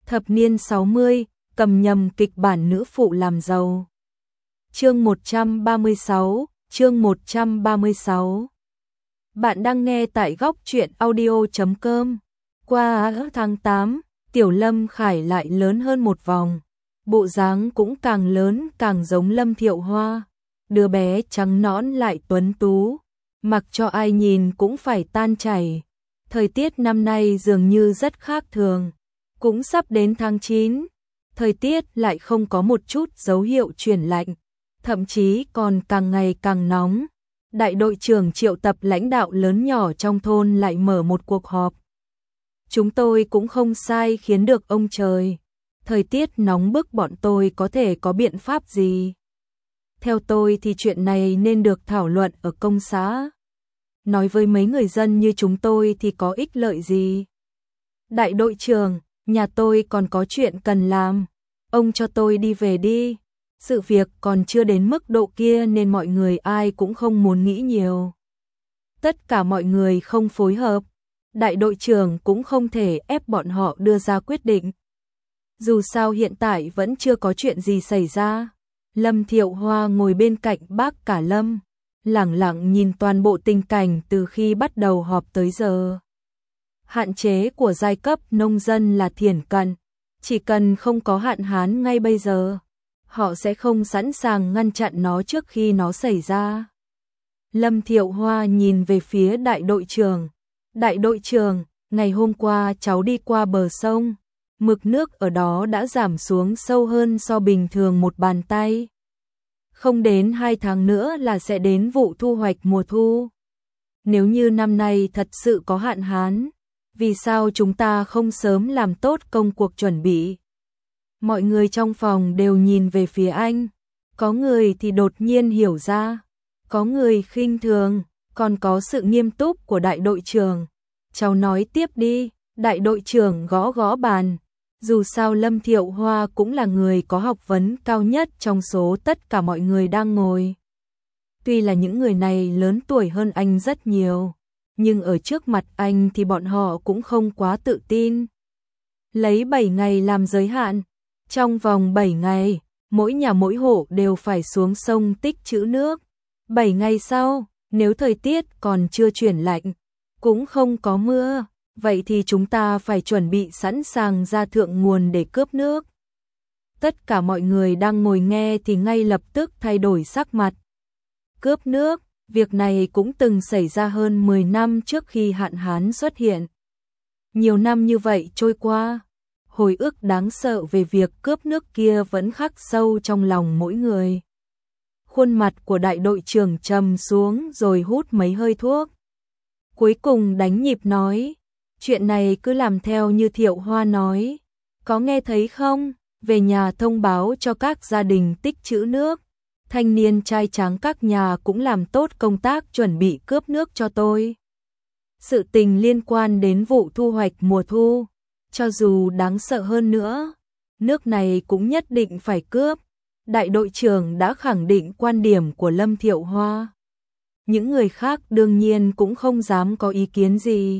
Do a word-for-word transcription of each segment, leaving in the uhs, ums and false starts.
Thập niên sáu mươi, cầm nhầm kịch bản nữ phụ làm giàu. Chương một trăm ba mươi sáu, chương một trăm ba mươi sáu. Bạn đang nghe tại góc truyện audio chấm com. Qua tháng tám, Tiểu Lâm Khải lại lớn hơn một vòng. Bộ dáng cũng càng lớn càng giống Lâm Thiệu Hoa. Đứa bé trắng nõn lại tuấn tú, mặc cho ai nhìn cũng phải tan chảy. Thời tiết năm nay dường như rất khác thường. Cũng sắp đến tháng chín, thời tiết lại không có một chút dấu hiệu chuyển lạnh, thậm chí còn càng ngày càng nóng. Đại đội trưởng triệu tập lãnh đạo lớn nhỏ trong thôn lại mở một cuộc họp. Chúng tôi cũng không sai khiến được ông trời. Thời tiết nóng bức bọn tôi có thể có biện pháp gì? Theo tôi thì chuyện này nên được thảo luận ở công xã. Nói với mấy người dân như chúng tôi thì có ích lợi gì? Đại đội trưởng, nhà tôi còn có chuyện cần làm. Ông cho tôi đi về đi. Sự việc còn chưa đến mức độ kia nên mọi người ai cũng không muốn nghĩ nhiều. Tất cả mọi người không phối hợp. Đại đội trưởng cũng không thể ép bọn họ đưa ra quyết định. Dù sao hiện tại vẫn chưa có chuyện gì xảy ra. Lâm Thiệu Hoa ngồi bên cạnh bác cả Lâm, lẳng lặng nhìn toàn bộ tình cảnh từ khi bắt đầu họp tới giờ. Hạn chế của giai cấp nông dân là thiển cận, chỉ cần không có hạn hán ngay bây giờ, họ sẽ không sẵn sàng ngăn chặn nó trước khi nó xảy ra. Lâm Thiệu Hoa nhìn về phía đại đội trưởng. Đại đội trưởng, ngày hôm qua cháu đi qua bờ sông, mực nước ở đó đã giảm xuống sâu hơn so bình thường một bàn tay. Không đến hai tháng nữa là sẽ đến vụ thu hoạch mùa thu. Nếu như năm nay thật sự có hạn hán, vì sao chúng ta không sớm làm tốt công cuộc chuẩn bị? Mọi người trong phòng đều nhìn về phía anh. Có người thì đột nhiên hiểu ra, có người khinh thường, còn có sự nghiêm túc của đại đội trưởng. Cháu nói tiếp đi, đại đội trưởng gõ gõ bàn. Dù sao Lâm Thiệu Hoa cũng là người có học vấn cao nhất trong số tất cả mọi người đang ngồi. Tuy là những người này lớn tuổi hơn anh rất nhiều, nhưng ở trước mặt anh thì bọn họ cũng không quá tự tin. Lấy bảy ngày làm giới hạn. Trong vòng bảy ngày, mỗi nhà mỗi hộ đều phải xuống sông tích trữ nước. bảy ngày sau, nếu thời tiết còn chưa chuyển lạnh, cũng không có mưa, vậy thì chúng ta phải chuẩn bị sẵn sàng ra thượng nguồn để cướp nước. Tất cả mọi người đang ngồi nghe thì ngay lập tức thay đổi sắc mặt. Cướp nước, việc này cũng từng xảy ra hơn mười năm trước khi hạn hán xuất hiện. Nhiều năm như vậy trôi qua, hồi ức đáng sợ về việc cướp nước kia vẫn khắc sâu trong lòng mỗi người. Khuôn mặt của đại đội trưởng trầm xuống rồi hút mấy hơi thuốc. Cuối cùng đánh nhịp nói, chuyện này cứ làm theo như Thiệu Hoa nói. Có nghe thấy không? Về nhà thông báo cho các gia đình tích trữ nước. Thanh niên trai tráng các nhà cũng làm tốt công tác chuẩn bị cướp nước cho tôi. Sự tình liên quan đến vụ thu hoạch mùa thu, cho dù đáng sợ hơn nữa, nước này cũng nhất định phải cướp. Đại đội trưởng đã khẳng định quan điểm của Lâm Thiệu Hoa. Những người khác đương nhiên cũng không dám có ý kiến gì.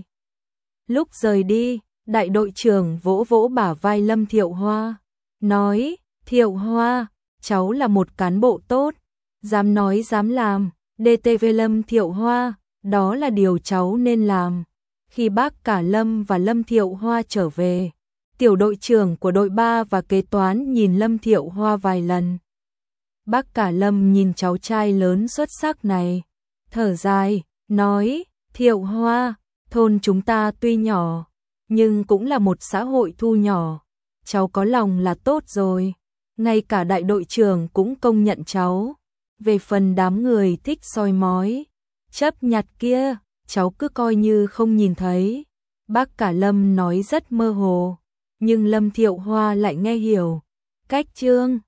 Lúc rời đi, đại đội trưởng vỗ vỗ bả vai Lâm Thiệu Hoa, nói, Thiệu Hoa, cháu là một cán bộ tốt, dám nói dám làm, đê tê vê Lâm Thiệu Hoa, đó là điều cháu nên làm. Khi bác cả Lâm và Lâm Thiệu Hoa trở về, tiểu đội trưởng của đội ba và kế toán nhìn Lâm Thiệu Hoa vài lần. Bác cả Lâm nhìn cháu trai lớn xuất sắc này, thở dài, nói, Thiệu Hoa, thôn chúng ta tuy nhỏ, nhưng cũng là một xã hội thu nhỏ. Cháu có lòng là tốt rồi. Ngay cả đại đội trưởng cũng công nhận cháu. Về phần đám người thích soi mói, chấp nhặt kia, cháu cứ coi như không nhìn thấy. Bác cả Lâm nói rất mơ hồ, nhưng Lâm Thiệu Hoa lại nghe hiểu. Cách chương